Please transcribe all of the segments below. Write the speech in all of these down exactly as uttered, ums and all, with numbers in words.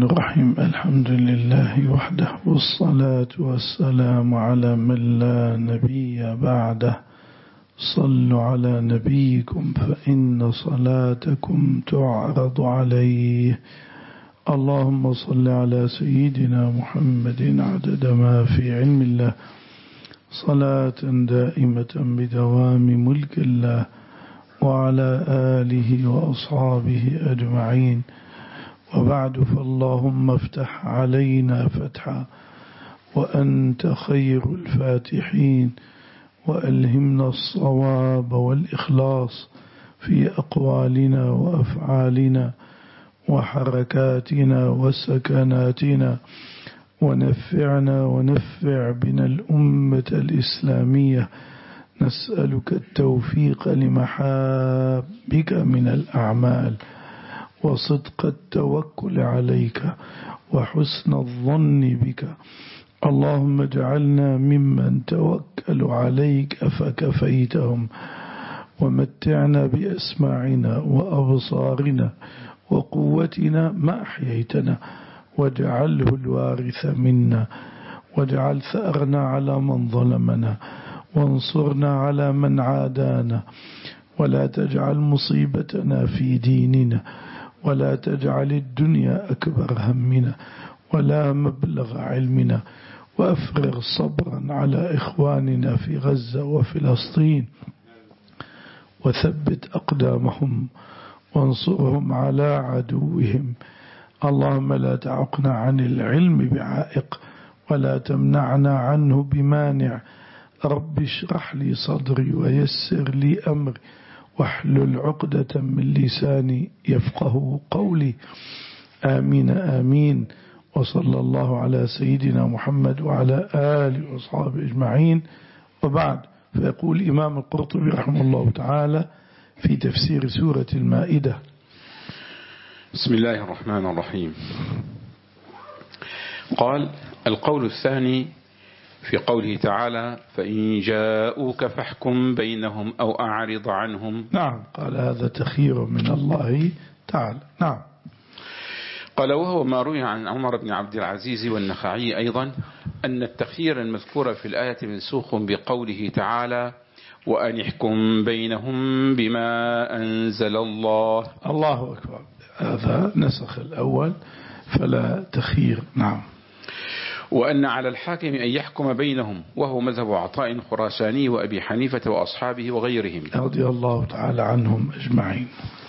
الرحمن الرحيم. الحمد لله وحده، والصلاة والسلام على من لا نبي بعده. صلوا على نبيكم فإن صلاتكم تعرض عليه. اللهم صل على سيدنا محمد عدد ما في علم الله، صلاة دائمة بدوام ملك الله، وعلى آله وأصحابه أجمعين. وبعد، فاللهم افتح علينا فتحا وأنت خير الفاتحين، وألهمنا الصواب والإخلاص في أقوالنا وأفعالنا وحركاتنا وسكناتنا، ونفعنا ونفع بنا الأمة الإسلامية. نسألك التوفيق لمحابك من الأعمال، وصدق التوكل عليك، وحسن الظن بك. اللهم اجعلنا ممن توكل عليك فكفيتهم، ومتعنا بأسماعنا وأبصارنا وقوتنا ما أحييتنا، واجعله الوارث منا، واجعل ثأرنا على من ظلمنا، وانصرنا على من عادانا، ولا تجعل مصيبتنا في ديننا، ولا تجعل الدنيا أكبر همنا ولا مبلغ علمنا، وأفرغ صبرا على إخواننا في غزة وفلسطين، وثبت أقدامهم وانصرهم على عدوهم. اللهم لا تعقنا عن العلم بعائق، ولا تمنعنا عنه بمانع. رب اشرح لي صدري ويسر لي أمري، واحلل عقدة من لساني يفقه قولي. آمين آمين. وصلى الله على سيدنا محمد وعلى آله وأصحابه أجمعين. وبعد، فيقول الإمام القرطبي رحمه الله تعالى في تفسير سورة المائدة: بسم الله الرحمن الرحيم. قال: القول الثاني في قوله تعالى: فإن جاءوك فاحكم بينهم أو أعرض عنهم. نعم، قال هذا تخير من الله تعالى. نعم. قال: وهو ما روي عن عمر بن عبد العزيز والنخعي أيضا أن التخيير المذكور في الآية منسوخ بقوله تعالى: وأن احكم بينهم بما أنزل الله. الله أكبر. هذا نسخ الأول فلا تخيير. نعم. وأن على الحاكم أن يحكم بينهم، وهو مذهب عطاء خراساني وأبي حنيفة وأصحابه وغيرهم رضي الله تعالى عنهم أجمعين.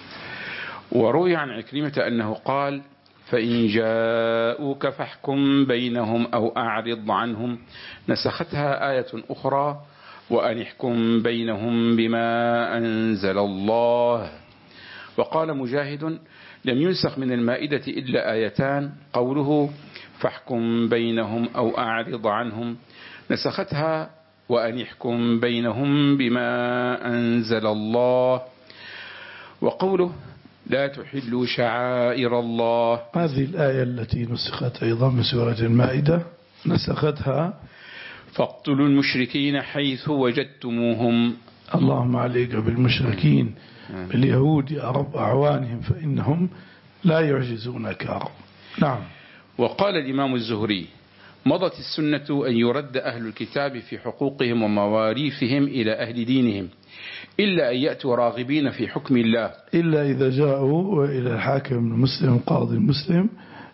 وروي عن عكرمة أنه قال: فإن جاءوك فاحكم بينهم أو أعرض عنهم، نسختها آية أخرى: وأن احكم بينهم بما أنزل الله. وقال مجاهد: لم ينسخ من المائدة إلا آيتان، قوله فاحكم بينهم أو أعرض عنهم، نسختها وأن يحكم بينهم بما أنزل الله، وقوله لا تحلوا شعائر الله. هذه الآية التي نسخت أيضا من سورة المائدة نسختها فاقتلوا المشركين حيث وجدتموهم. اللهم عليك بالمشركين باليهود يا رب، أعوانهم فإنهم لا يعجزونك يا رب. نعم. وقال الإمام الزهري: مضت السنة أن يرد أهل الكتاب في حقوقهم ومواريثهم إلى أهل دينهم، إلا أن يأتوا راغبين في حكم الله، إلا إذا جاءوا إلى الحاكم المسلم قاضي المسلم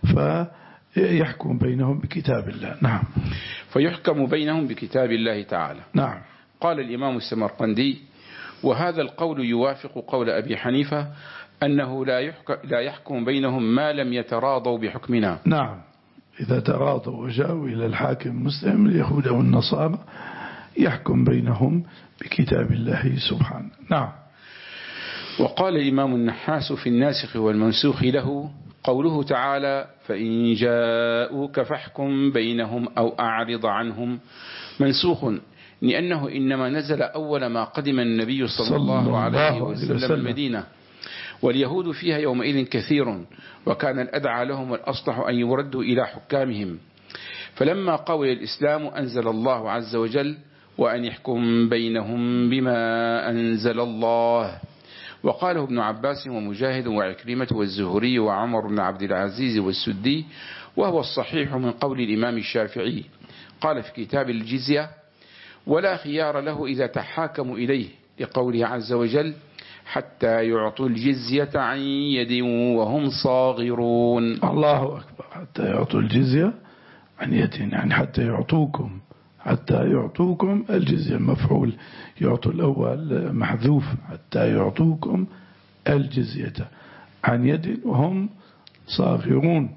فيحكم بينهم بكتاب الله. نعم. فيحكم بينهم بكتاب الله تعالى. نعم. قال الإمام السمرقندي: وهذا القول يوافق قول أبي حنيفة أنه لا يحكم, لا يحكم بينهم ما لم يتراضوا بحكمنا. نعم، إذا تراضوا وجاءوا إلى الحاكم المسلم اليهود والنصارى يحكم بينهم بكتاب الله سبحانه. نعم. وقال الإمام النحاس في الناسخ والمنسوخ له: قوله تعالى فإن جاءوك فاحكم بينهم أو أعرض عنهم منسوخ، لأنه إنما نزل أول ما قدم النبي صلى الله عليه وسلم المدينة، واليهود فيها يومئذ كثير، وكان الأدعى لهم والأصلح أن يردوا إلى حكامهم. فلما قوي الإسلام أنزل الله عز وجل: وأن يحكم بينهم بما أنزل الله. وقاله ابن عباس ومجاهد وعكرمة والزهري وعمر بن عبد العزيز والسدي، وهو الصحيح من قول الإمام الشافعي. قال في كتاب الجزية: ولا خيار له إذا تحاكموا إليه، لقوله عز وجل: حتى يعطوا الجزية عن يد وهم صاغرون. الله أكبر. حتى يعطوا الجزية عن يد، يعني حتى يعطوكم، حتى يعطوكم الجزية مفعول، يعطوا الأول محذوف، حتى يعطوكم الجزية عن يد وهم صاغرون.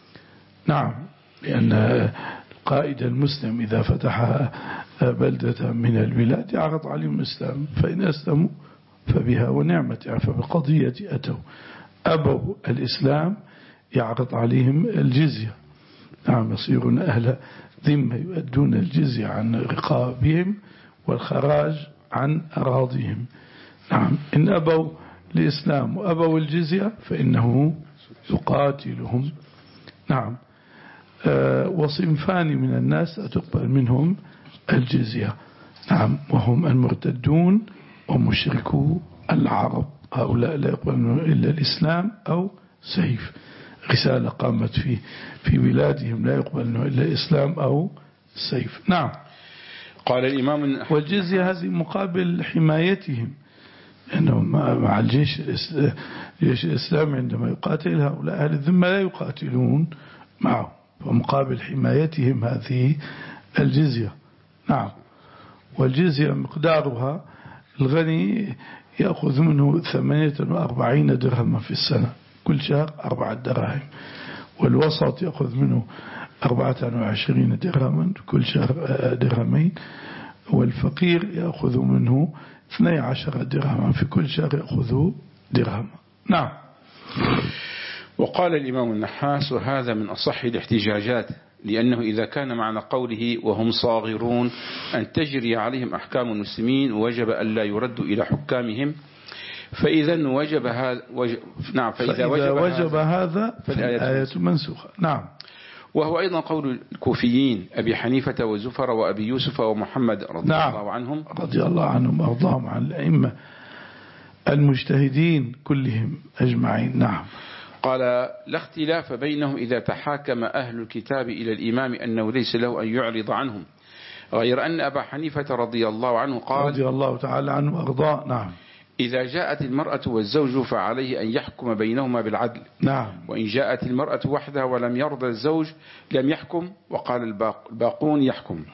نعم، لأن القائد المسلم إذا فتح بلدة من البلاد يعرض عليهم الإسلام، فإن أسلموا فبها ونعمت، يعني فبقضية أتوا. أبوا الإسلام يعرض عليهم الجزية. نعم، يصيرون أهل ذمة، يؤدون الجزية عن رقابهم والخراج عن أراضيهم. نعم، إن أبوا الإسلام وأبوا الجزية فإنه يقاتلهم. نعم. أه وصنفان من الناس تقبل منهم الجزية، نعم، وهم المرتدون ومشركو العرب. هؤلاء لا يقبلون إلا الإسلام أو سيف، رسالة قامت في في بلادهم، لا يقبلون إلا الإسلام أو سيف. نعم. قال الإمام: والجزية هذه مقابل حمايتهم، أنهم مع الجيش الجيش الإسلامي عندما يقاتل هؤلاء أهل الذمة لا يقاتلون معه، ومقابل حمايتهم هذه الجزية. نعم. والجزية مقدارها، الغني يأخذ منه ثمانية وأربعين درهما في السنة، كل شهر أربعة دراهم، والوسط يأخذ منه أربعة وعشرين درهما كل شهر درهمين، والفقير يأخذ منه اثني عشر درهما في كل شهر يأخذ درهما. نعم. وقال الإمام النحاس: وهذا من أصح الاحتجاجات، لأنه إذا كان معنى قوله وهم صاغرون أن تجري عليهم أحكام المسلمين وجب أن لا يردوا إلى حكامهم، فإذا وجب هذا وجب نعم فإذا, فإذا وجب, وجب هذا فالآية منسوخة. نعم. وهو أيضا قول الكوفيين أبي حنيفة وزفر وأبي يوسف ومحمد رضي نعم. الله عنهم رضي الله عنهم وأرضاهم عن الأئمة المجتهدين كلهم أجمعين. نعم. قال: لا اختلاف بينهم إذا تحاكم أهل الكتاب إلى الإمام أنه ليس له أن يعرض عنهم، غير أن أبا حنيفة رضي الله عنه قال رضي الله تعالى عنه وأرضاه: نعم، إذا جاءت المرأة والزوج فعليه أن يحكم بينهما بالعدل. نعم. وإن جاءت المرأة وحدها ولم يرضى الزوج لم يحكم، وقال الباقون يحكم.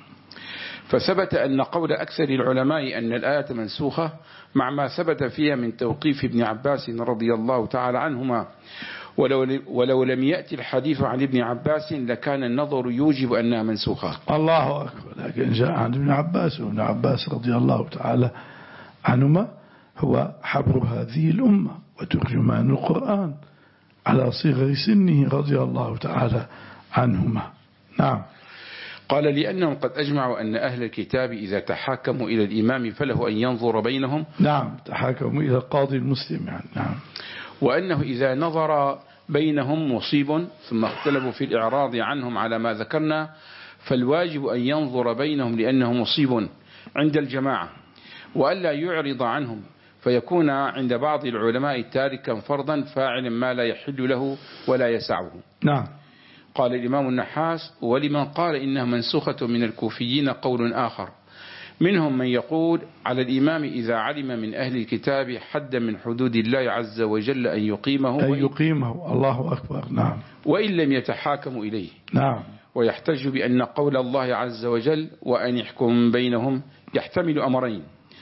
فثبت أن قول أكثر العلماء أن الآية منسوخة، مع ما ثبت فيها من توقيف ابن عباس رضي الله تعالى عنهما، ولو, ولو لم يأتي الحديث عن ابن عباس لكان النظر يوجب أنها منسوخة. الله أكبر. لكن جاء عن ابن عباس، وابن عباس رضي الله تعالى عنهما هو حبر هذه الأمة وترجمان القرآن على صغر سنه رضي الله تعالى عنهما. نعم. قال: لأنهم قد أجمعوا أن أهل الكتاب إذا تحاكموا إلى الإمام فله أن ينظر بينهم. نعم، تحاكموا إلى القاضي المسلم يعني. نعم. وأنه إذا نظر بينهم مصيب ثم اختلفوا في الإعراض عنهم على ما ذكرنا فالواجب أن ينظر بينهم لأنه مصيب عند الجماعة، وألا يعرض عنهم فيكون عند بعض العلماء تاركا فرضا فاعلا ما لا يحل له ولا يسعه. نعم. قال الإمام النحاس: ولمن قال إنها منسوخة من الكوفيين قول آخر، منهم من يقول على الإمام إذا علم من أهل الكتاب حدا من حدود الله عز وجل أن يقيمه أن يقيمه. الله أكبر. نعم. وإن لم يتحاكموا إليه. نعم. ويحتج بأن قول الله عز وجل وأن يحكم بينهم يحتمل أمرين،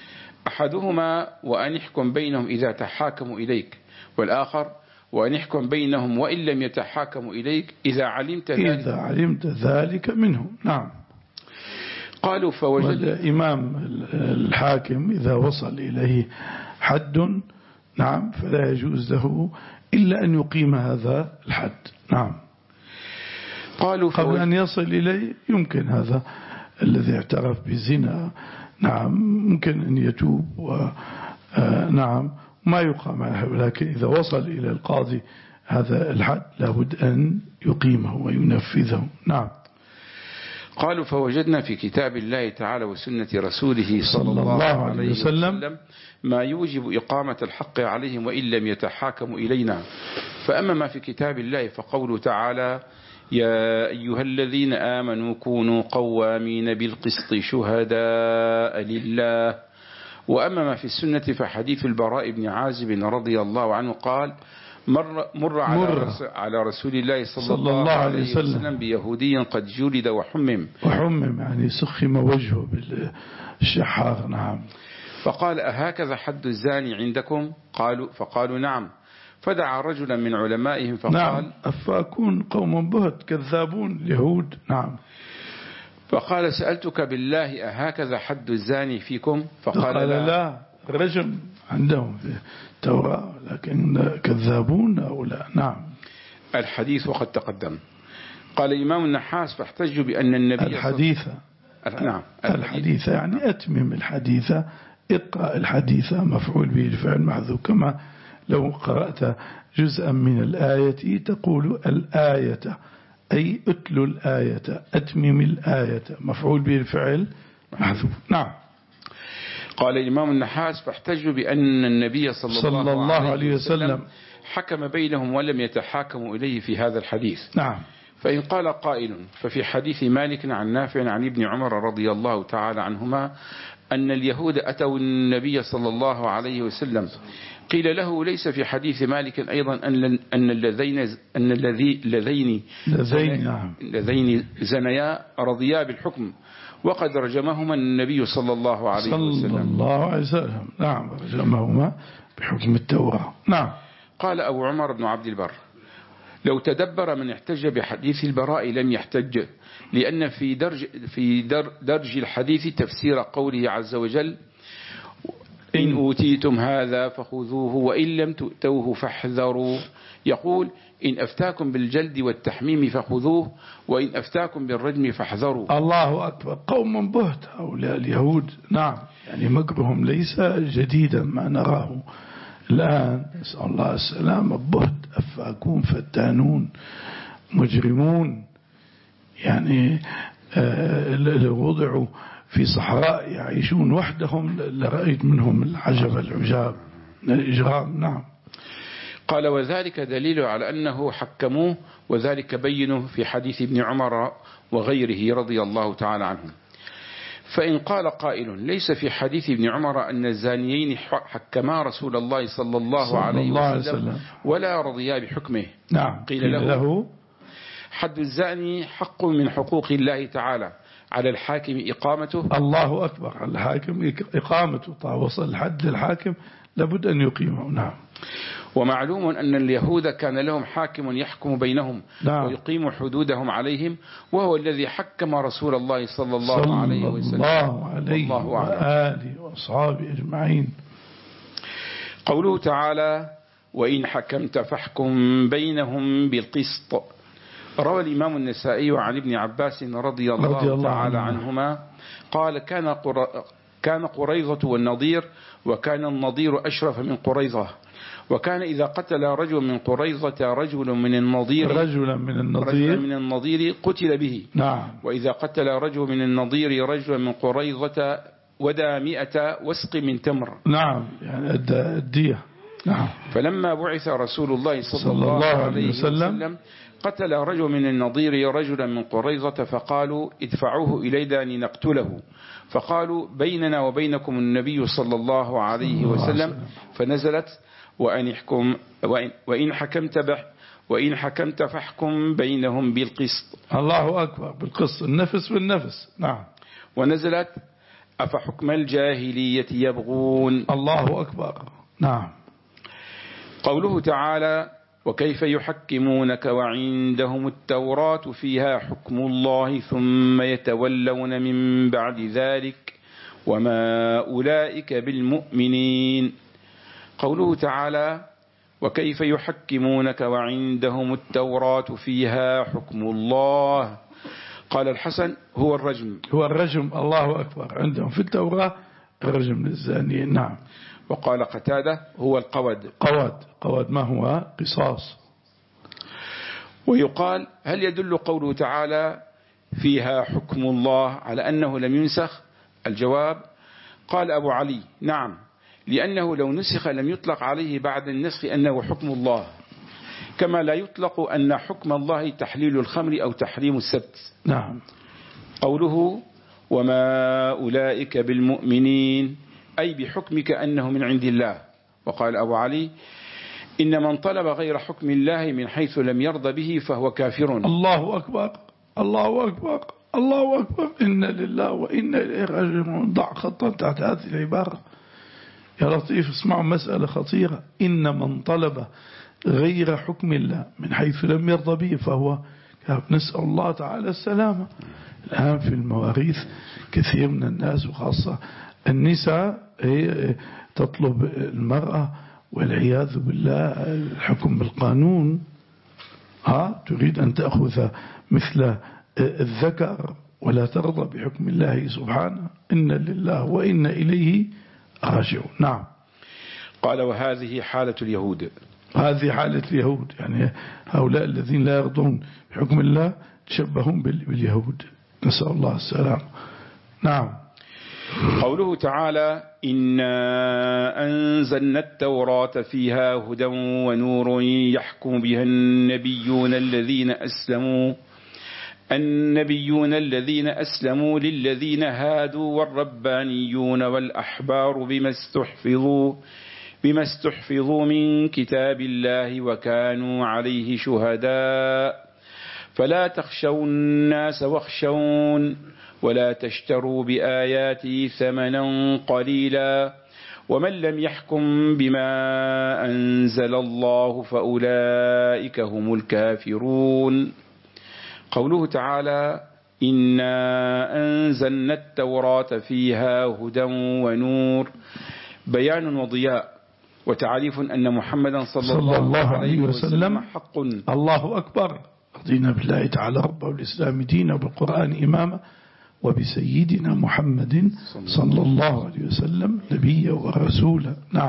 أحدهما وأن يحكم بينهم إذا تحاكموا إليك، والآخر وأن يحكم بينهم وإن لم يتحاكموا إليك إذا علمت ذلك إذا علمت ذلك منهم. نعم. قالوا فوجد الإمام الحاكم إذا وصل إليه حد، نعم، فلا يجوز له إلا أن يقيم هذا الحد. نعم. قالوا قبل أن يصل إليه يمكن هذا الذي اعترف بزنا، نعم، ممكن أن يتوب و نعم ما يقام عليه، لكن إذا وصل إلى القاضي هذا الحد لابد أن يقيمه وينفذه. نعم. قالوا فوجدنا في كتاب الله تعالى وسنة رسوله صلى الله عليه وسلم ما يوجب إقامة الحق عليهم وإن لم يتحاكموا إلينا. فأما ما في كتاب الله فقوله تعالى يا أيها الذين آمنوا كونوا قوامين بالقسط شهداء لله. وأما ما في السنة فحديث البراء بن عازب رضي الله عنه قال مر, مر على, مر على رسول الله صلى, صلى الله, الله عليه وسلم, وسلم بيهودي قد جلد وحمم وحمم يعني سخم وجهه بالشحار. نعم. فقال أهكذا حد الزاني عندكم؟ قالوا فقالوا نعم. فدعا رجلا من علمائهم فقال نعم أفاكون قوم بهت كذابون اليهود. نعم. فقال سألتك بالله أهكذا حد الزاني فيكم؟ فقال لا, لا رجم عندهم في التوراة لكن كذابون أو لا. نعم. الحديث وقد تقدم. قال الإمام النحاس فاحتجوا بأن النبي الحديثة نعم الحديثة يعني أتمم الحديثة اقرأ الحديثة مفعول به الفعل محذوف كما لو قرأت جزءا من الآية تقول الآية أي أتل الآية أتمم الآية مفعول به الفعل محذوف. نعم. قال الإمام النحاس فاحتجوا بأن النبي صلى, صلى الله, الله عليه وسلم حكم بينهم ولم يتحاكموا إليه في هذا الحديث. نعم. فإن قال قائل ففي حديث مالك عن نافع عن ابن عمر رضي الله تعالى عنهما أن اليهود أتوا النبي صلى الله عليه وسلم قيل له ليس في حديث مالك أيضا أن أن اللذين أن الذي اللذين اللذين زنيا رضيا بالحكم وقد رجمهما النبي صلى الله عليه وسلم. صلى الله عليه وسلم. نعم رجمهما بحكم التوراة. نعم. قال أبو عمر بن عبد البر لو تدبر من احتج بحديث البراء لم يحتج لأن في درج في درج الحديث تفسير قوله عز وجل إن أوتيتم هذا فخذوه وإن لم تؤتوه فاحذروا. يقول إن أفتاكم بالجلد والتحميم فخذوه وإن أفتاكم بالرجم فاحذروا. الله أكبر. قوم بهت هؤلاء اليهود. نعم يعني مكرهم ليس جديدا ما نراه الآن نسأل الله السلامة. بهت أفاكون فتانون مجرمون يعني لو وضعوا في صحراء يعيشون وحدهم لرأيت منهم العجب العجاب الإجرام. نعم. قال وذلك دليل على أنه حكموه وذلك بينه في حديث ابن عمر وغيره رضي الله تعالى عنهم. فإن قال قائل ليس في حديث ابن عمر أن الزانيين حكما رسول الله صلى الله عليه وسلم ولا رضيا بحكمه. نعم. قيل له, له حد الزاني حق من حقوق الله تعالى على الحاكم إقامته. الله أكبر. على الحاكم إقامته. طيب وصل الحد للحاكم لابد أن يقيمه. نعم. ومعلوم أن اليهود كان لهم حاكم يحكم بينهم. نعم. ويقيم حدودهم عليهم وهو الذي حكم رسول الله صلى الله صلى عليه وسلم. الله عليه وآله وأصحابه أجمعين. قوله تعالى وإن حكمت فاحكم بينهم بالقسط. روى الإمام النسائي عن ابن عباس رضي الله, رضي الله تعالى عنه. عنهما قال كان قر... كان قريظة والنضير وكان النضير أشرف من قريظة وكان إذا قتل رجل من قريظة رجل من النضير رجلا من النضير رجلا من النضير قتل به. نعم. وإذا قتل رجل من النضير رجلا من قريظة ودى مئة وسق من تمر. نعم يعني الدية. نعم. فلما بعث رسول الله صلى, صلى الله, الله عليه وسلم, وسلم قتل رجل من النضير رجلا من قريظة فقالوا ادفعوه إلينا لنقتله فقالوا بيننا وبينكم النبي صلى الله عليه وسلم فنزلت وأن يحكم وإن, وإن حكمت به وإن حكمت فاحكم بينهم بالقسط. الله أكبر. بالقسط النفس بالنفس. نعم. ونزلت أفحكم الجاهلية يبغون. الله أكبر. نعم. قوله تعالى وكيف يحكمونك وعندهم التوراة فيها حكم الله ثم يتولون من بعد ذلك وما أولئك بالمؤمنين. قوله تعالى وكيف يحكمونك وعندهم التوراة فيها حكم الله. قال الحسن هو الرجم. هو الرجم. الله أكبر. عندهم في التوراة الرجم للزانيين. نعم. وقال قتادة هو القود. قود. قود ما هو قصاص. ويقال هل يدل قوله تعالى فيها حكم الله على أنه لم ينسخ؟ الجواب: قال أبو علي: نعم، لأنه لو نسخ لم يطلق عليه بعد النسخ أنه حكم الله، كما لا يطلق أن حكم الله تحليل الخمر أو تحريم السبت. نعم. قوله: وما أولئك بالمؤمنين، أي بحكمك أنه من عند الله. وقال أبو علي: إن من طلب غير حكم الله من حيث لم يرضى به فهو كافر. الله أكبر، الله أكبر، الله أكبر. إن لله وإنا إليه راجعون. ضع خطا تحت هذه العبارة يا لطيف. اسمعوا مسألة خطيرة: إن من طلب غير حكم الله من حيث لم يرضى به فهو كافر. نسأل الله تعالى السلامة. الآن في المواريث كثير من الناس وخاصة النساء هي تطلب المرأة والعياذ بالله الحكم بالقانون. ها تريد أن تأخذ مثل الذكر ولا ترضى بحكم الله سبحانه. إن لله وإنا إليه راجعون. نعم. قال: وهذه حالة اليهود. هذه حالة اليهود، يعني هؤلاء الذين لا يرضون بحكم الله تشبهون باليهود، نسأل الله السلام. نعم. قوله تعالى: إنا أنزلنا التوراة فيها هدى ونور يحكم بها النبيون الذين أسلموا النبيون الذين أسلموا للذين هادوا والربانيون والأحبار بما استحفظوا بما استحفظوا من كتاب الله وكانوا عليه شهداء فلا تخشوا الناس واخشون ولا تشتروا بآياتي ثمنا قليلا ومن لم يحكم بما أنزل الله فأولئك هم الكافرون. قوله تعالى: إنا أنزلنا التوراة فيها هدى ونور، بيان وضياء وتعريف أن محمدا صلى, صلى الله, الله عليه وسلم حق. الله أكبر. رضينا بالله تعالى ربا والإسلام دينا وبالقرآن إماما وبسيدنا محمد صلى الله عليه وسلم نبيا ورسولا. نعم.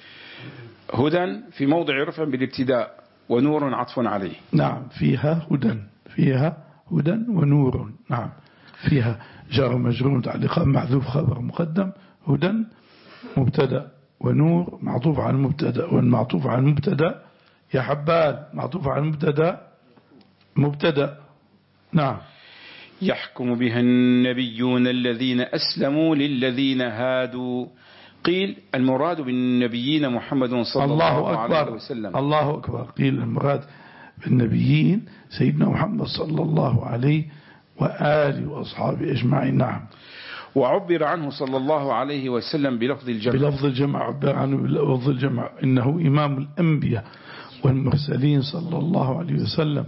هدى في موضع رفع بالابتداء ونور عطف عليه. نعم. فيها هدى، فيها هدى ونور. نعم. فيها جار مجرور تعليقا محذوف خبر مقدم. هدى مبتدا ونور معطوف على المبتدا، والمعطوف على المبتدا يا حبال معطوف على المبتدا مبتدا. نعم. يحكم بها النبيون الذين أسلموا للذين هادوا. قيل المراد بالنبيين محمد صلى الله, الله عليه وسلم. الله أكبر. قيل المراد بالنبيين سيدنا محمد صلى الله عليه وآله وأصحابه أجمعين. نعم. وعبر عنه صلى الله عليه وسلم بلفظ الجمع. بلفظ الجمع عبر عنه بلفظ الجمع إنه إمام الأنبياء والمرسلين صلى الله عليه وسلم.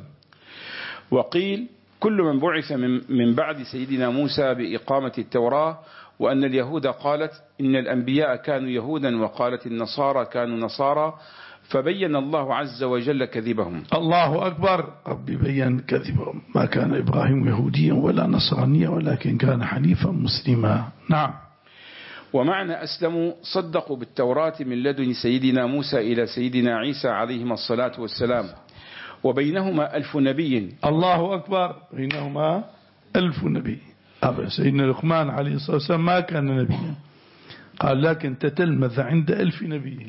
وقيل كل من بعث من بعد سيدنا موسى بإقامة التوراة، وأن اليهود قالت إن الأنبياء كانوا يهودا وقالت النصارى كانوا نصارى، فبين الله عز وجل كذبهم. الله أكبر. ربي بين كذبهم. ما كان إبراهيم يهوديا ولا نصرانيا ولكن كان حنيفا مسلما. نعم. ومعنى أسلموا صدقوا بالتوراة من لدن سيدنا موسى إلى سيدنا عيسى عليهما الصلاة والسلام، وبينهما ألف نبي. الله أكبر. بينهما ألف نبي. سيدنا لقمان عليه الصلاة والسلام ما كان نبيا، قال لكن تتلمذ عند ألف نبي،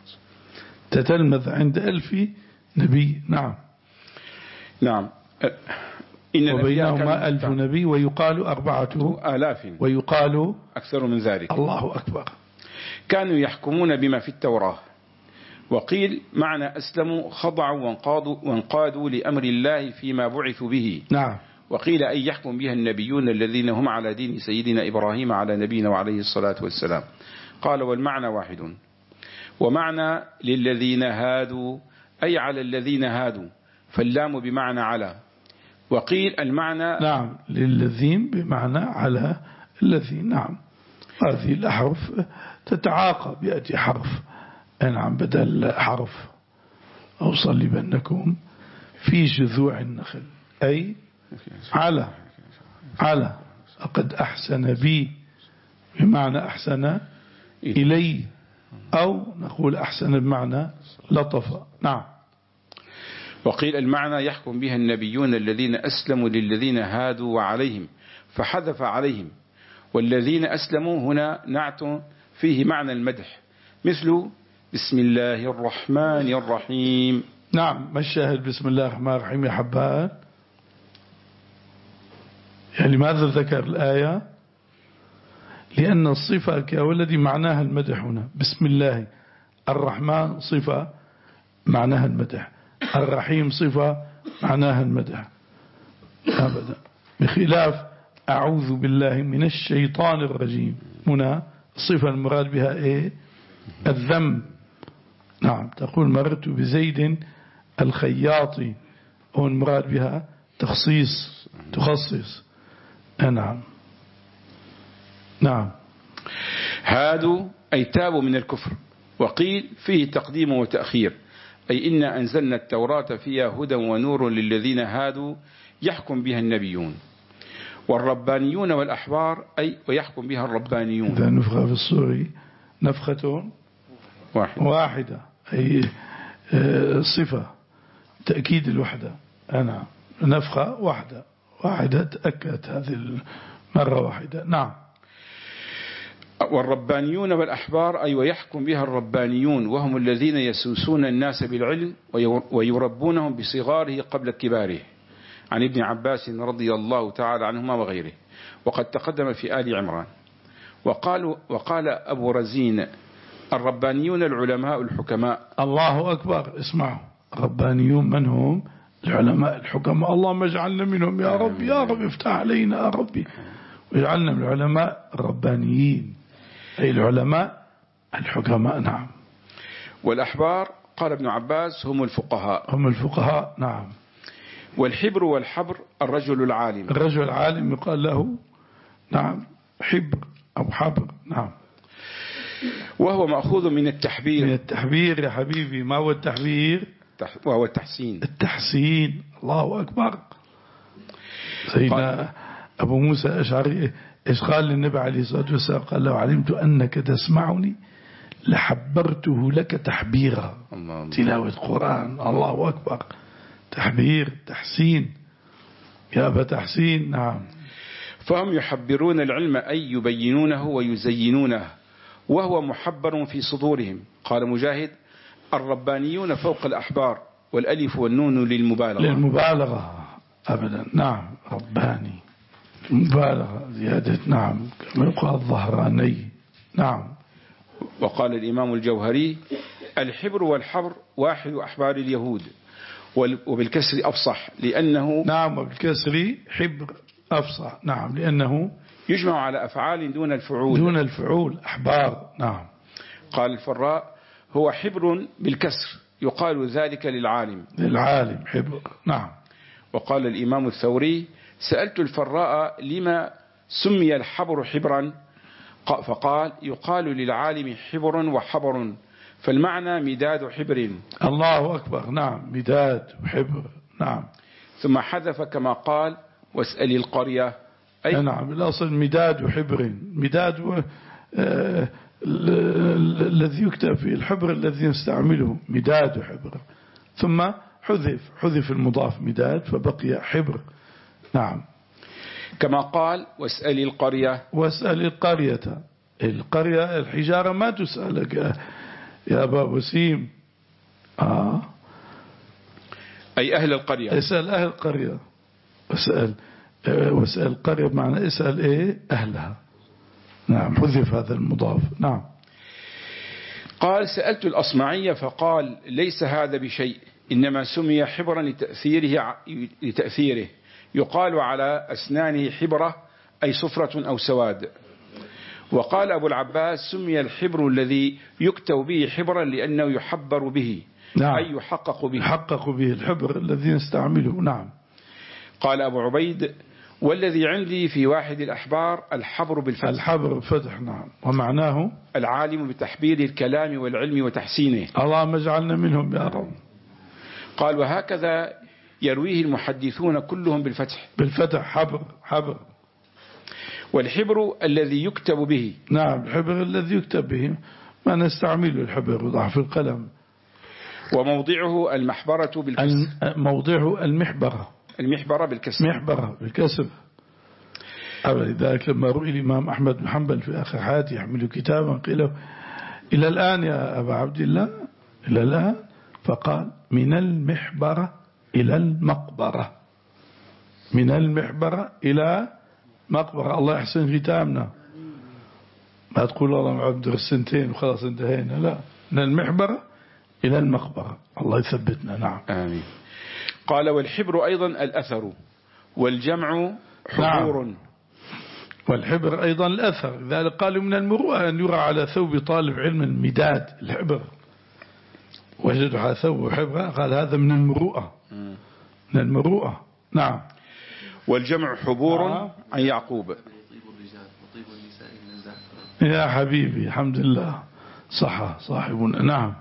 تتلمذ عند ألف نبي. نعم. نعم. إن وبينهما ألف نبي ويقال أربعة آلاف ويقال أكثر من ذلك. الله أكبر. كانوا يحكمون بما في التوراة. وقيل معنى أسلموا خضعوا وانقادوا, وانقادوا لأمر الله فيما بعثوا به. نعم. وقيل أن يحكم بها النبيون الذين هم على دين سيدنا إبراهيم على نبينا وعليه الصلاة والسلام. قال والمعنى واحد. ومعنى للذين هادوا أي على الذين هادوا، فاللام بمعنى على. وقيل المعنى نعم للذين بمعنى على الذين. نعم. هذه الأحرف تتعاقب، يأتي حرف نعم بدل حرف. أو صلبنكم في جذوع النخل أي على على. لقد أحسن بي بمعنى أحسن إلي، أو نقول أحسن بمعنى لطف. نعم. وقيل المعنى يحكم بها النبيون الذين أسلموا للذين هادوا وعليهم، فحذف عليهم، والذين أسلموا هنا نعت فيه معنى المدح، مثل بسم الله الرحمن الرحيم. نعم. ما الشاهد بسم الله الرحمن الرحيم يا حبان؟ يعني ماذا ذكر الآية؟ لأن الصفة كأولدي معناها المدح هنا. بسم الله الرحمن صفة معناها المدح، الرحيم صفة معناها المدح أبدا، بخلاف أعوذ بالله من الشيطان الرجيم، هنا الصفة المراد بها إيه؟ الذم. نعم. تقول مررت بزيد الخياطي، هو المراد بها تخصيص، تخصص. نعم. نعم. هادوا أي تابوا من الكفر، وقيل فيه تقديم وتأخير، أي إنا أنزلنا التوراة فيها هدى ونور للذين هادوا يحكم بها النبيون، والربانيون والأحبار أي ويحكم بها الربانيون. إذا نفخة في الصور نفخة واحدة, واحدة أي صفة تأكيد الوحدة. أنا نفخة واحدة واحدة تأكد هذه المرة واحدة. نعم. والربانيون والأحبار أي ويحكم بها الربانيون، وهم الذين يسوسون الناس بالعلم ويربونهم بصغاره قبل كباره، عن ابن عباس رضي الله تعالى عنهما وغيره، وقد تقدم في آل عمران. وقالوا وقال أبو رزين الربانيون العلماء الحكماء. الله أكبر. اسمعوا، الربانيون من هم؟ العلماء الحكماء. اللهم اجعلنا منهم يا رب، يا رب افتح علينا يا ربي واجعلنا من العلماء الربانيين، أي العلماء الحكماء. نعم. والأحبار قال ابن عباس هم الفقهاء. هم الفقهاء. نعم. والحبر والحبر الرجل العالم. الرجل العالم يقال له نعم حبر أو حبر. نعم. وهو مأخوذ من التحبير. من التحبير يا حبيبي. ما هو التحبير؟ وهو التحسين. التحسين. الله أكبر. سيدنا أبو موسى الأشعري إيش قال للنبي عليه الصلاة والسلام؟ قال له علمت أنك تسمعني لحبرته لك تحبيرا. تلاوة القرآن. الله أكبر. تحبير، تحسين يا أبا تحسين. نعم. فهم يحبرون العلم أي يبينونه ويزينونه، وهو محبر في صدورهم. قال مجاهد الربانيون فوق الأحبار، والألف والنون للمبالغة. للمبالغة أبدا. نعم. رباني مبالغة زيادة. نعم. كما يقال الظهراني. نعم. وقال الإمام الجوهري الحبر والحبر واحد أحبار اليهود، وبالكسر أفصح لأنه. نعم. وبالكسر حبر أفصح. نعم. لأنه يجمع على أفعال دون الفعول. دون الفعول أحبار. نعم. قال الفراء هو حبر بالكسر، يقال ذلك للعالم. للعالم حبر. نعم. وقال الإمام الثوري سألت الفراء لما سمي الحبر حبرا، فقال يقال للعالم حبر وحبر، فالمعنى مداد حبر. الله أكبر. نعم. مداد وحبر. نعم. ثم حذف كما قال واسأل القرية أي نعم. الأصل مداد وحبر. مداد و... آه... الذي يكتب في الحبر الذي يستعمله مداد وحبر، ثم حذف حذف المضاف مداد فبقي حبر. نعم. كما قال واسأل القرية. واسأل القرية. القرية الحجارة ما تسألك يا أبا وسيم. آه. أي أهل القرية. اسأل أهل القرية. واسأل واسأل القرية بمعنى اسأل إيه أهلها. نعم. حذف هذا المضاف. نعم. قال سألت الأصمعي فقال ليس هذا بشيء، إنما سمي حبرا لتأثيره, لتأثيره يقال على أسنانه حبرة أي صفرة أو سواد. وقال أبو العباس سمي الحبر الذي يكتب به حبرا لأنه يحبر به. نعم. أي يحقق به. يحقق به الحبر الذي نستعمله. نعم. قال أبو عبيد والذي عندي في واحد الأحبار الحبر بالفتح. الحبر بالفتح. نعم. ومعناه العالم بتحبير الكلام والعلم وتحسينه. اللهم اجعلنا منهم يا رب. قال وهكذا يرويه المحدثون كلهم بالفتح. بالفتح. حبر حبر. والحبر الذي يكتب به. نعم. الحبر الذي يكتب به ما نستعمله الحبر وضع في القلم. وموضعه المحبرة بالكسر. موضعه المحبرة. المحبرة بالكسر. محبرة بالكسر. لذلك لما رؤي الإمام أحمد بن حنبل في آخر حياته يحمل كتابا قيل إلى الآن يا أبا عبد الله إلى الآن، فقال من المحبرة إلى المقبرة. من المحبرة إلى مقبرة. الله يحسن ختامنا، ما تقول الله عبد السنتين وخلاص انتهينا، لا، من المحبرة إلى المقبرة. الله يثبتنا. نعم آمين. قال والحبر أيضا الأثر والجمع حبور. نعم. والحبر أيضا الأثر، لذلك قالوا من المروءة أن يرى على ثوب طالب علم مداد الحبر، وجدوا على ثوب حبر، قال هذا من المروءة. من المروءة. نعم. والجمع حبور آه. عن يعقوب. يا حبيبي الحمد لله صح صاحبنا. نعم.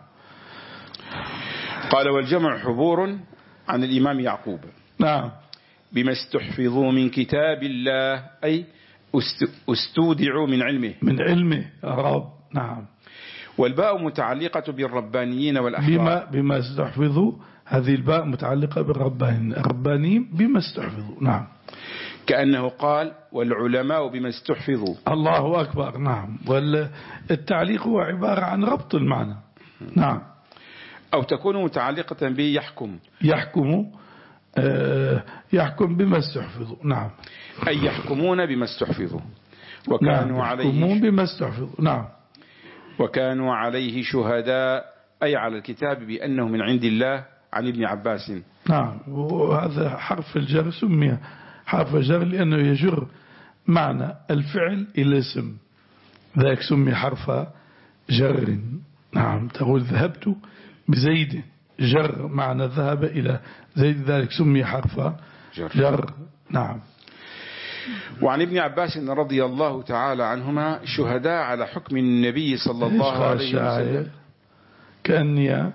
قال والجمع حبور عن الإمام يعقوب. نعم. بما استحفظوا من كتاب الله، أي استودعوا من علمه. من علمه يا رب. نعم. والباء متعلقة بالربانيين والأحبار. بما, بما استحفظوا، هذه الباء متعلقة بالربانيين الربانيين بما استحفظوا. نعم. كأنه قال والعلماء بما استحفظوا. الله أكبر. نعم. والتعليق هو عبارة عن ربط المعنى. نعم. أو تكون متعلقة به يحكم. يحكم آه يحكم بما استحفظوا. نعم. أي يحكمون بما استحفظوا. وكانوا نعم. عليه يحكمون بما استحفظوا. نعم. وكانوا عليه شهداء، أي على الكتاب بأنه من عند الله، عن ابن عباس. نعم. وهذا حرف الجر سمي حرف الجر لأنه يجر معنى الفعل إلى اسم، ذلك سمي حرف جر. نعم. تقول ذهبت بزيد، جر معنى ذهب إلى زيد، ذلك سمي حرف جر, جر. نعم. وعن ابن عباس رضي الله تعالى عنهما شهداء على حكم النبي صلى الله عليه وسلم. كأني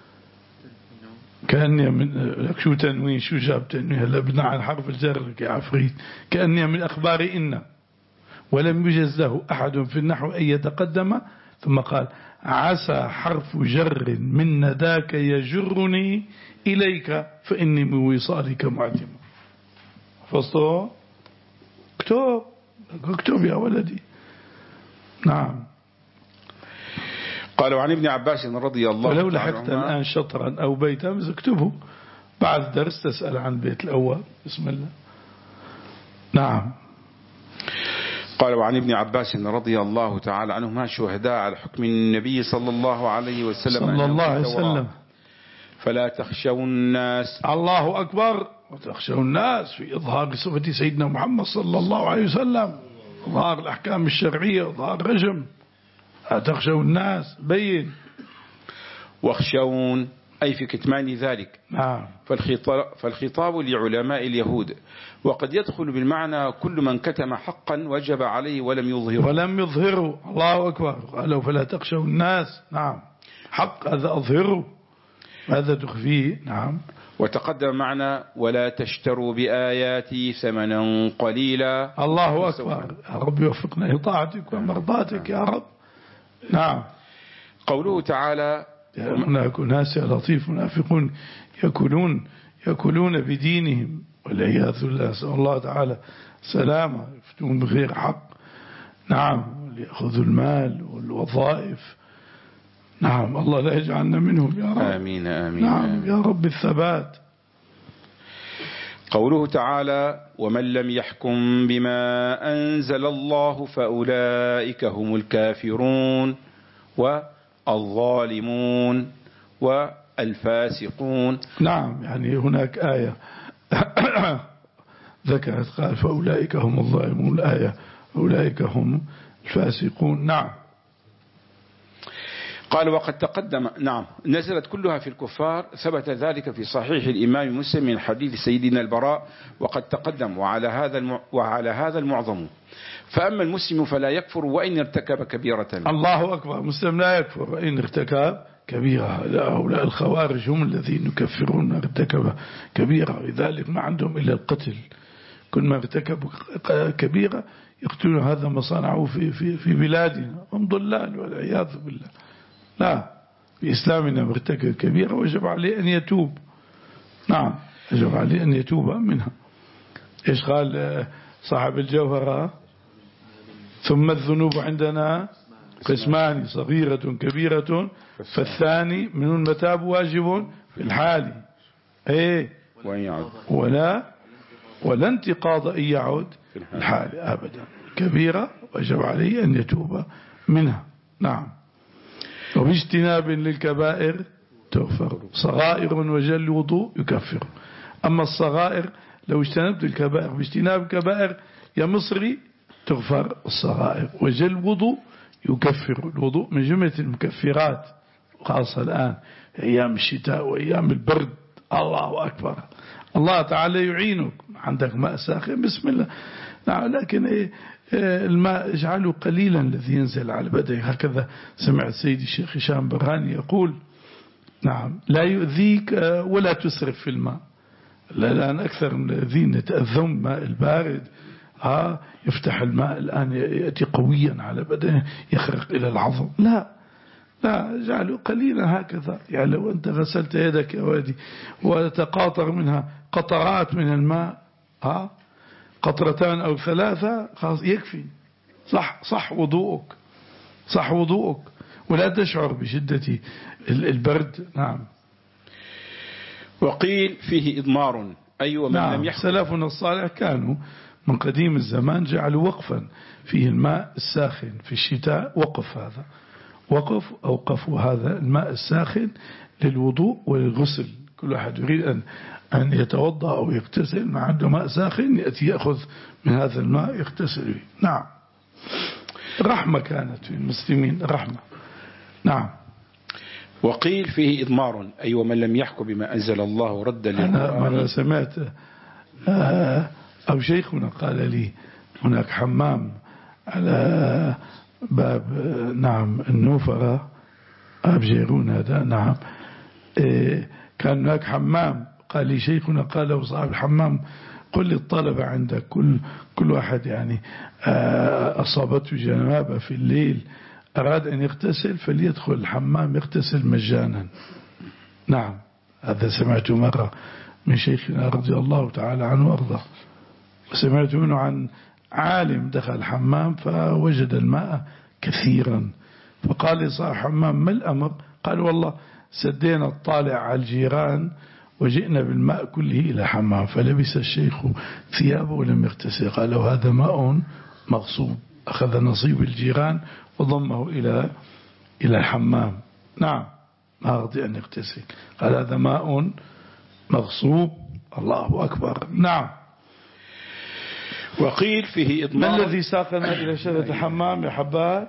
كأني من لك شو تنوين، شو جاب تنوين، هلا بدنا عن حرف الجر لك يا عفريت. كأني من أخبار إن، ولم يجز له أحد في النحو أن يتقدم، ثم قال عسى حرف جر من نداك يجرني إليك فإني من وصالك معتم. فصو اكتب اكتب يا ولدي. نعم. قالوا عن ابن عباس رضي الله عنه، ولو لحقت الآن شطرا أو بيتا اكتبه بعد درس تسأل عن البيت الأول. بسم الله. نعم. قال وعن ابن عباس رضي الله تعالى عنهما شهداء على حكم النبي صلى الله عليه وسلم صلى الله عليه وسلم فلا تخشوا الناس. الله أكبر. وتخشوا الناس في إظهار صفة سيدنا محمد صلى الله عليه وسلم، إظهار الأحكام الشرعية، إظهار رجم. لا تخشوا الناس بين. واخشون أي في كتمان ذلك. نعم. فالخطاب, فالخطاب لعلماء اليهود، وقد يدخل بالمعنى كل من كتم حقا وجب عليه ولم يظهره. ولم يظهره. الله أكبر. قالوا فلا تخشوا الناس. نعم. حق هذا أظهره، هذا تخفيه. نعم. وتقدم معنى ولا تشتروا بآياتي ثمنا قليلا. الله أكبر. يا رب يوفقنا لطاعتك ومرضاتك يا رب. نعم. قوله تعالى هناك ناس يا لطيف منافقون يأكلون يأكلون بدينهم والعياذ بالله، نسأل الله تعالى سلامة، يفتون بغير حق. نعم. ليأخذوا المال والوظائف. نعم. الله لا يجعلنا منهم يا رب. آمين آمين. نعم آمين. يا رب الثبات. قوله تعالى ومن لم يحكم بما أنزل الله فأولئك هم الكافرون والظالمون والفاسقون. نعم. يعني هناك آية ذكرت قال فأولئك هم الظالمون، الآية أولئك هم الفاسقون. نعم. قال وقد تقدم. نعم. نزلت كلها في الكفار، ثبت ذلك في صحيح الإمام مسلم من حديث سيدنا البراء، وقد تقدم. وعلى هذا الم... وعلى هذا المعظم. فأما المسلم فلا يكفر وإن ارتكب كبيرة. الله أكبر. المسلم لا يكفر وإن ارتكب كبيرة. هؤلاء الخوارج هم الذين يكفرون من ارتكب كبيرة، لذلك ما عندهم إلا القتل. كل ما ارتكبوا كبيرة يقتلون. هذا ما صنعوا في, في, في بلادنا، هم ضلال والعياذ بالله. لا بإسلام إنما ارتكب كبيرة وجب عليه أن يتوب. نعم يجب عليه أن يتوب منها. إيش قال صاحب الجوهرة؟ ثم الذنوب عندنا قسمان صغيرة كبيرة فالثاني من المتاب واجب في الحال ايه ولا ولا انتقاض ان يعود في الحال ابدا. كبيرة وجب عليه ان يتوب منها. نعم. وباجتناب للكبائر تغفر. صغائر وجل وضوء يكفر. اما الصغائر لو اجتنبت الكبائر باجتناب الكبائر يا مصري تغفر الصغائر. وجل وضوء يكفر. الوضوء من جملة المكفرات خاصة الآن أيام الشتاء وأيام البرد. الله أكبر. الله تعالى يعينك. عندك ماء ساخن بسم الله. نعم. لكن إيه الماء اجعله قليلا الذي ينزل على بدنك. هكذا سمعت سيدي الشيخ هشام برهاني يقول نعم لا يؤذيك ولا تسرف في الماء. لأن أكثر من الذين يتأذون الماء البارد ها يفتح الماء الآن يأتي قويا على بدنه يخرق إلى العظم. لا لا اجعله قليلا هكذا. يعني لو أنت غسلت يدك يا وادي وتقاطر منها قطرات من الماء ها قطرتان أو ثلاثة خلاص يكفي. صح صح وضوءك صح وضوءك ولا تشعر بشدة البرد. نعم. وقيل فيه إضمار أي ومن نعم. لم يحكم. سلفنا الصالح كانوا من قديم الزمان جعلوا وقفا فيه الماء الساخن في الشتاء. وقف هذا وقف أوقفوا هذا الماء الساخن للوضوء وللغسل. كل واحد يريد أن أن يتوضأ أو يغتسل ما عنده ماء ساخن يأتي يأخذ من هذا الماء يغتسل به. نعم. رحمة كانت في المسلمين رحمة. نعم. وقيل فيه إضمار أي ومن لم يحكم بما أنزل الله رد للقرآن. أنا سمعت أو شيخنا قال لي هناك حمام على باب نعم النوفرة أبجيرون هذا. نعم. كان هناك حمام قال لي شيخنا قال له صاحب الحمام قل للطلبة عندك كل كل واحد يعني أصابته جنابة في الليل أراد أن يغتسل فليدخل الحمام يغتسل مجانا. نعم. هذا سمعته مرة من شيخنا رضي الله تعالى عنه وارضاه. وسمعت منه عن عالم دخل الحمام فوجد الماء كثيرا فقال لي صاحب الحمام ما الأمر؟ قال والله سدينا الطالع على الجيران وجئنا بالماء كله إلى حمام فلبس الشيخ ثيابه ولم يغتسل. قال له هذا ماء مغصوب. أخذ نصيب الجيران وضمه إلى إلى الحمام. نعم. ما رضي أن يغتسل. قال هذا ماء مغصوب. الله أكبر. نعم. وقيل فيه إضمار. ما الذي ساقنا إلى شرة الحمام يا حباب؟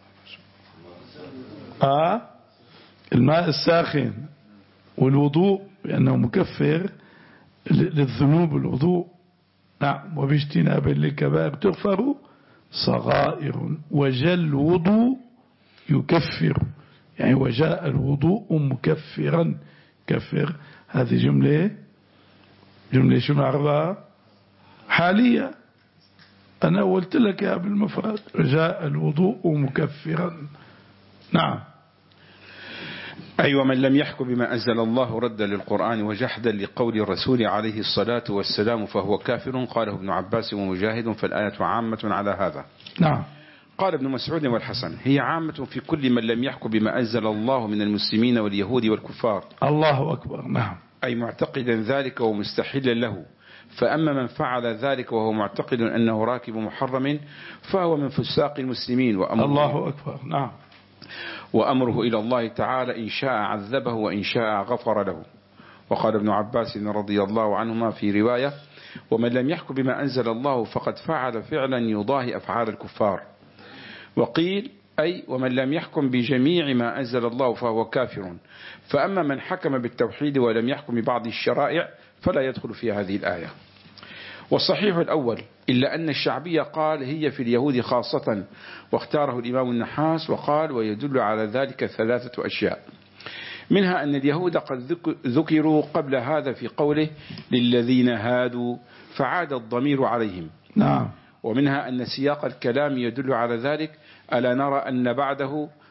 آه الماء الساخن والوضوء لأنه مكفر للذنوب الوضوء. نعم. وباجتناب للكبائر تغفر صغائر وجل وضوء يكفر. يعني وجاء الوضوء مكفرا كفر. هذه جملة جملة شو نعرفها حالية. أنا قلت لك يا بالمفرد وجاء الوضوء مكفرا. نعم. أي ومن لم يحكم بما أنزل الله رد للقرآن وجحدا لقول الرسول عليه الصلاة والسلام فهو كافر. قاله ابن عباس ومجاهد فالآية عامة على هذا. نعم. قال ابن مسعود والحسن هي عامة في كل من لم يحكم بما أنزل الله من المسلمين واليهود والكفار. الله أكبر. نعم. أي معتقدا ذلك ومستحلا له. فأما من فعل ذلك وهو معتقد أنه راكب محرم فهو من فساق المسلمين. وأمره الله أكبر. نعم. وأمره إلى الله تعالى إن شاء عذبه وإن شاء غفر له. وقال ابن عباس رضي الله عنهما في رواية ومن لم يحكم بما أنزل الله فقد فعل فعلا يضاهي أفعال الكفار. وقيل أي ومن لم يحكم بجميع ما أنزل الله فهو كافر. فأما من حكم بالتوحيد ولم يحكم ببعض الشرائع فلا يدخل في هذه الآية. والصحيح الأول إلا أن الشعبية قال هي في اليهود خاصة واختاره الإمام النحاس وقال ويدل على ذلك ثلاثة أشياء منها أن اليهود قد ذكروا قبل هذا في قوله للذين هادوا فعاد الضمير عليهم. نعم. ومنها أن سياق الكلام يدل على ذلك ألا نرى أن بعده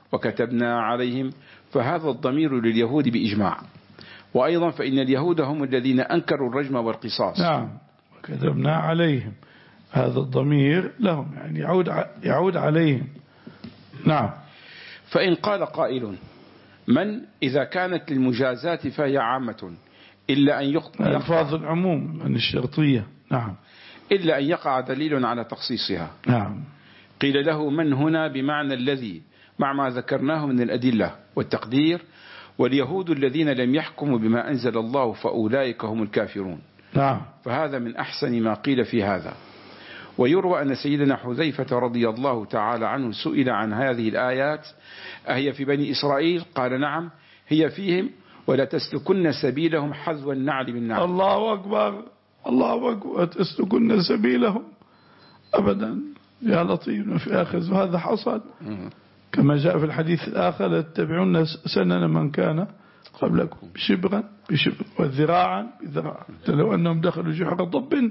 وكتبنا عليهم، فهذا الضمير لليهود بإجماع. وأيضا فإن اليهود هم الذين أنكروا الرجم والقصاص. نعم، وكتبنا عليهم، هذا الضمير لهم، يعني يعود يعود عليهم. نعم. فإن قال قائل: من إذا كانت للمجازات فهي عامة إلا أن يقع ألفاظ العموم من الشرطية. نعم. إلا أن يقع دليل على تخصيصها. نعم. قيل له: من هنا بمعنى الذي مع ما ذكرناه من الأدلة والتقدير، واليهود الذين لم يحكموا بما أنزل الله فأولئك هم الكافرون. نعم. فهذا من أحسن ما قيل في هذا. ويروى أن سيدنا حذيفة رضي الله تعالى عنه سئل عن هذه الآيات: أهي في بني إسرائيل؟ قال: نعم، هي فيهم، ولا تسلكن سبيلهم حذو النعل بالنعل. الله أكبر، الله أكبر، تسلكن سبيلهم أبدا. يا لطيف في آخذ، وهذا حصل كما جاء في الحديث الآخر: لتتبعون سنن من كان قبلكم شبرا بشبر وذراعا بذراع، لو أنهم دخلوا جحر ضب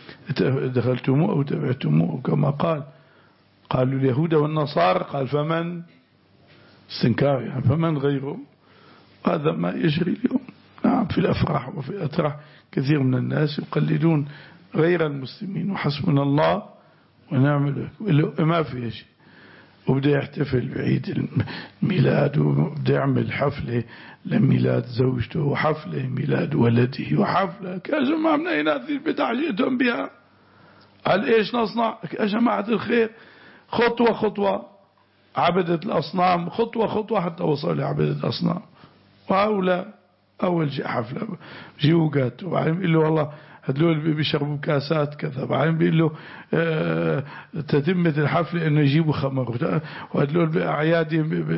دخلتموه أو تبعتموه، كما قال قالوا اليهود والنصارى، قال فمن استنكار، يعني فمن غيرهم. هذا ما يجري اليوم. نعم، في الأفراح وفي الأتراح كثير من الناس يقلدون غير المسلمين، وحسبنا الله ونعم الوكيل، ما في شيء. وبدأ يحتفل بعيد الميلاد، وبدأ يعمل حفلة لميلاد زوجته، وحفلة ميلاد ولده، وحفلة. يا جماعة من أين هذه البدع جئتم بها؟ قال إيش نصنع يا جماعة الخير؟ خطوة خطوة عبدة الأصنام، خطوة خطوة حتى وصل لعبدة الأصنام. وهؤلاء أول شيء حفلة جيوقات، وبعدين بيقول له والله هدول بيشربوا كاسات كذا، بعدين بيقول له اه تتمة الحفلة انه يجيبوا خمر، وهدول بأعياد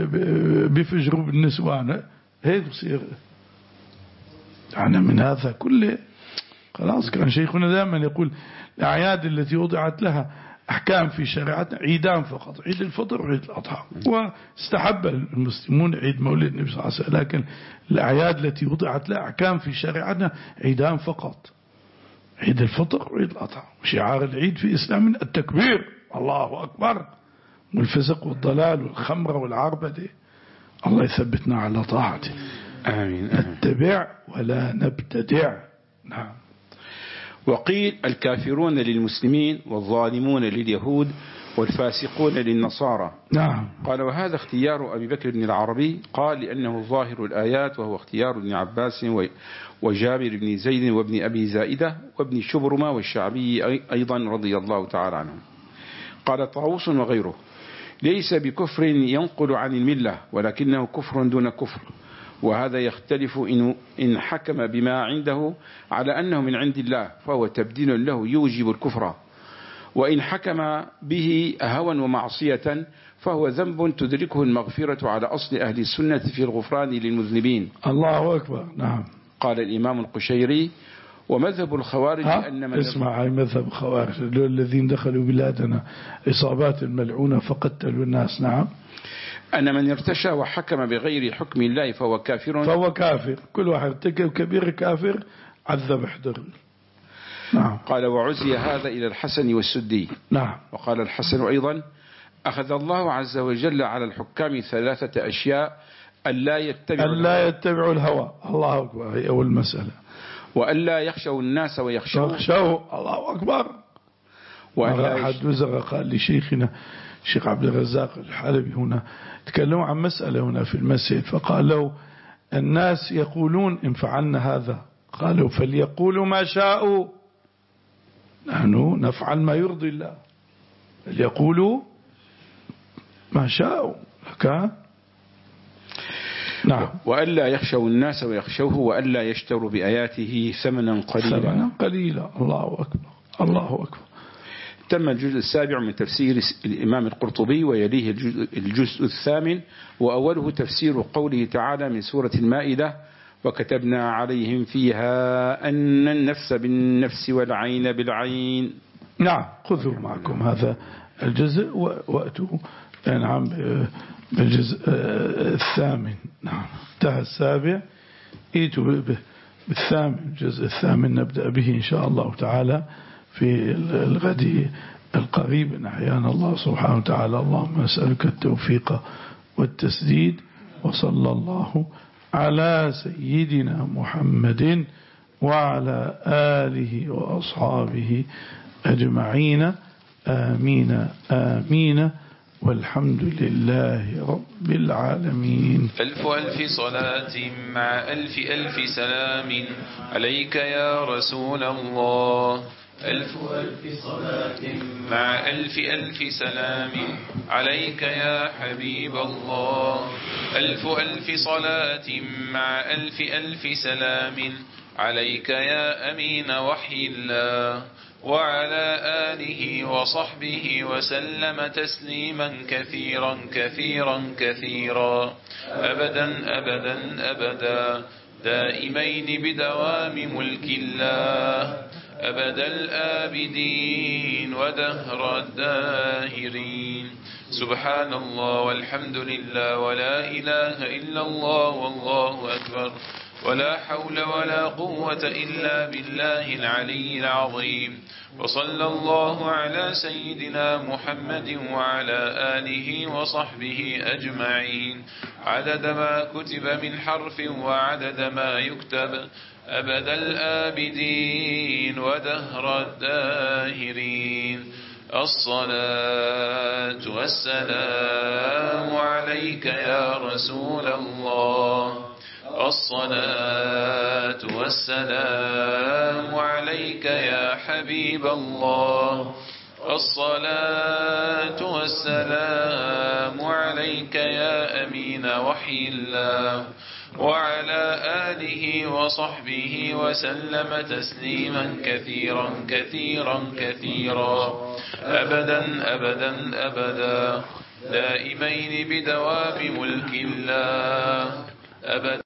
بيفجروا بالنسوان. هيك بصير. يعني من هذا كله خلاص. كان شيخنا دائما يقول الأعياد التي وضعت لها أحكام في شريعتنا عيدان فقط: عيد الفطر وعيد الأضحى. واستحب المسلمون عيد مولد النبي صلى الله عليه وسلم، لكن الأعياد التي وضعت لها أحكام في شريعتنا عيدان فقط: عيد الفطر وعيد الأضحى. وشعار العيد في إسلامنا التكبير، الله أكبر، والفسق والضلال والخمر والعربدة. الله يثبتنا على طاعته. آمين. نتبع ولا نبتدع. نعم. وقيل: الكافرون للمسلمين، والظالمون لليهود، والفاسقون للنصارى. نعم. قال: وهذا اختيار أبي بكر بن العربي، قال لأنه ظاهر الآيات، وهو اختيار ابن عباس وجابر بن زيد وابن أبي زائدة وابن شبرمة والشعبي أيضا رضي الله تعالى عنهم. قال طاووس وغيره: ليس بكفر ينقل عن الملة، ولكنه كفر دون كفر، وهذا يختلف إن, إن حكم بما عنده على أنه من عند الله فهو تبديل له يوجب الكفر، وإن حكم به هوى ومعصية فهو ذنب تدركه المغفرة على أصل أهل السنة في الغفران للمذنبين. الله أكبر. نعم. قال الإمام القشيري: ومذهب الخوارج أن من اسمع، هاي مذهب الخوارج الذين دخلوا بلادنا إصابات الملعونة فقتلوا الناس. نعم. أن من ارتشى وحكم بغير حكم الله فهو كافر، فهو كافر. كل واحد ارتكب كبير كافر، عذب احضر. نعم. قال: وعزي هذا إلى الحسن والسدي. نعم. وقال الحسن أيضا: أخذ الله عز وجل على الحكام ثلاثة أشياء: ألا يتبعوا ألا يتبعوا الهوى، الله أكبر، هي أول مسألة. وألا يخشوا الناس ويخشوا يخشوا، الله أكبر. وأن أحد وزغ قال لشيخنا الشيخ عبد الرزاق الحلبي هنا، تكلموا عن مسألة هنا في المسجد، فقال له: الناس يقولون إن فعلنا هذا، قالوا: فليقولوا ما شاءوا، نحن نفعل ما يرضي الله. فليقولوا ما شاءوا لك. نعم. وألا يخشوا الناس ويخشوه، وألا يشتروا بآياته ثمنا قليلا. ثمنا قليلا. الله أكبر، الله أكبر. تم الجزء السابع من تفسير الإمام القرطبي، ويليه الجزء, الجزء الثامن، وأوله تفسير قوله تعالى من سورة المائدة: وكتبنا عليهم فيها أن النفس بالنفس والعين بالعين. نعم. خذوا معكم هذا الجزء وأتوا نعم بالجزء الثامن. نعم. انتهى السابع، ايتوا بالثامن، الجزء الثامن نبدأ به إن شاء الله تعالى في الغد القريب. أحيانا الله سبحانه وتعالى. اللهم أسألك التوفيق والتسديد. وصلى الله على سيدنا محمد وعلى آله وأصحابه أجمعين. آمين آمين والحمد لله رب العالمين. ألف ألف صلاة مع ألف ألف سلام عليك يا رسول الله. ألف ألف صلاة مع ألف ألف سلام عليك يا حبيب الله. ألف ألف صلاة مع ألف ألف سلام عليك يا أمين وحي الله، وعلى آله وصحبه وسلم تسليما كثيرا كثيرا كثيرا أبدا أبدا أبدا دائمين بدوام ملك الله أبد الآبدين ودهر الداهرين. سبحان الله والحمد لله ولا إله إلا الله والله أكبر ولا حول ولا قوة إلا بالله العلي العظيم. وصلى الله على سيدنا محمد وعلى آله وصحبه أجمعين عدد ما كتب من حرف وعدد ما يكتب أبد الآبدين ودهر الداهرين. الصلاة والسلام عليك يا رسول الله. الصلاة والسلام عليك يا حبيب الله. الصلاة والسلام عليك يا أمين وحي الله، وعلى آله وصحبه وسلم تسليما كثيرا كثيرا كثيرا أبدا أبدا أبدا دائمين بدوام ملك الله أبدا.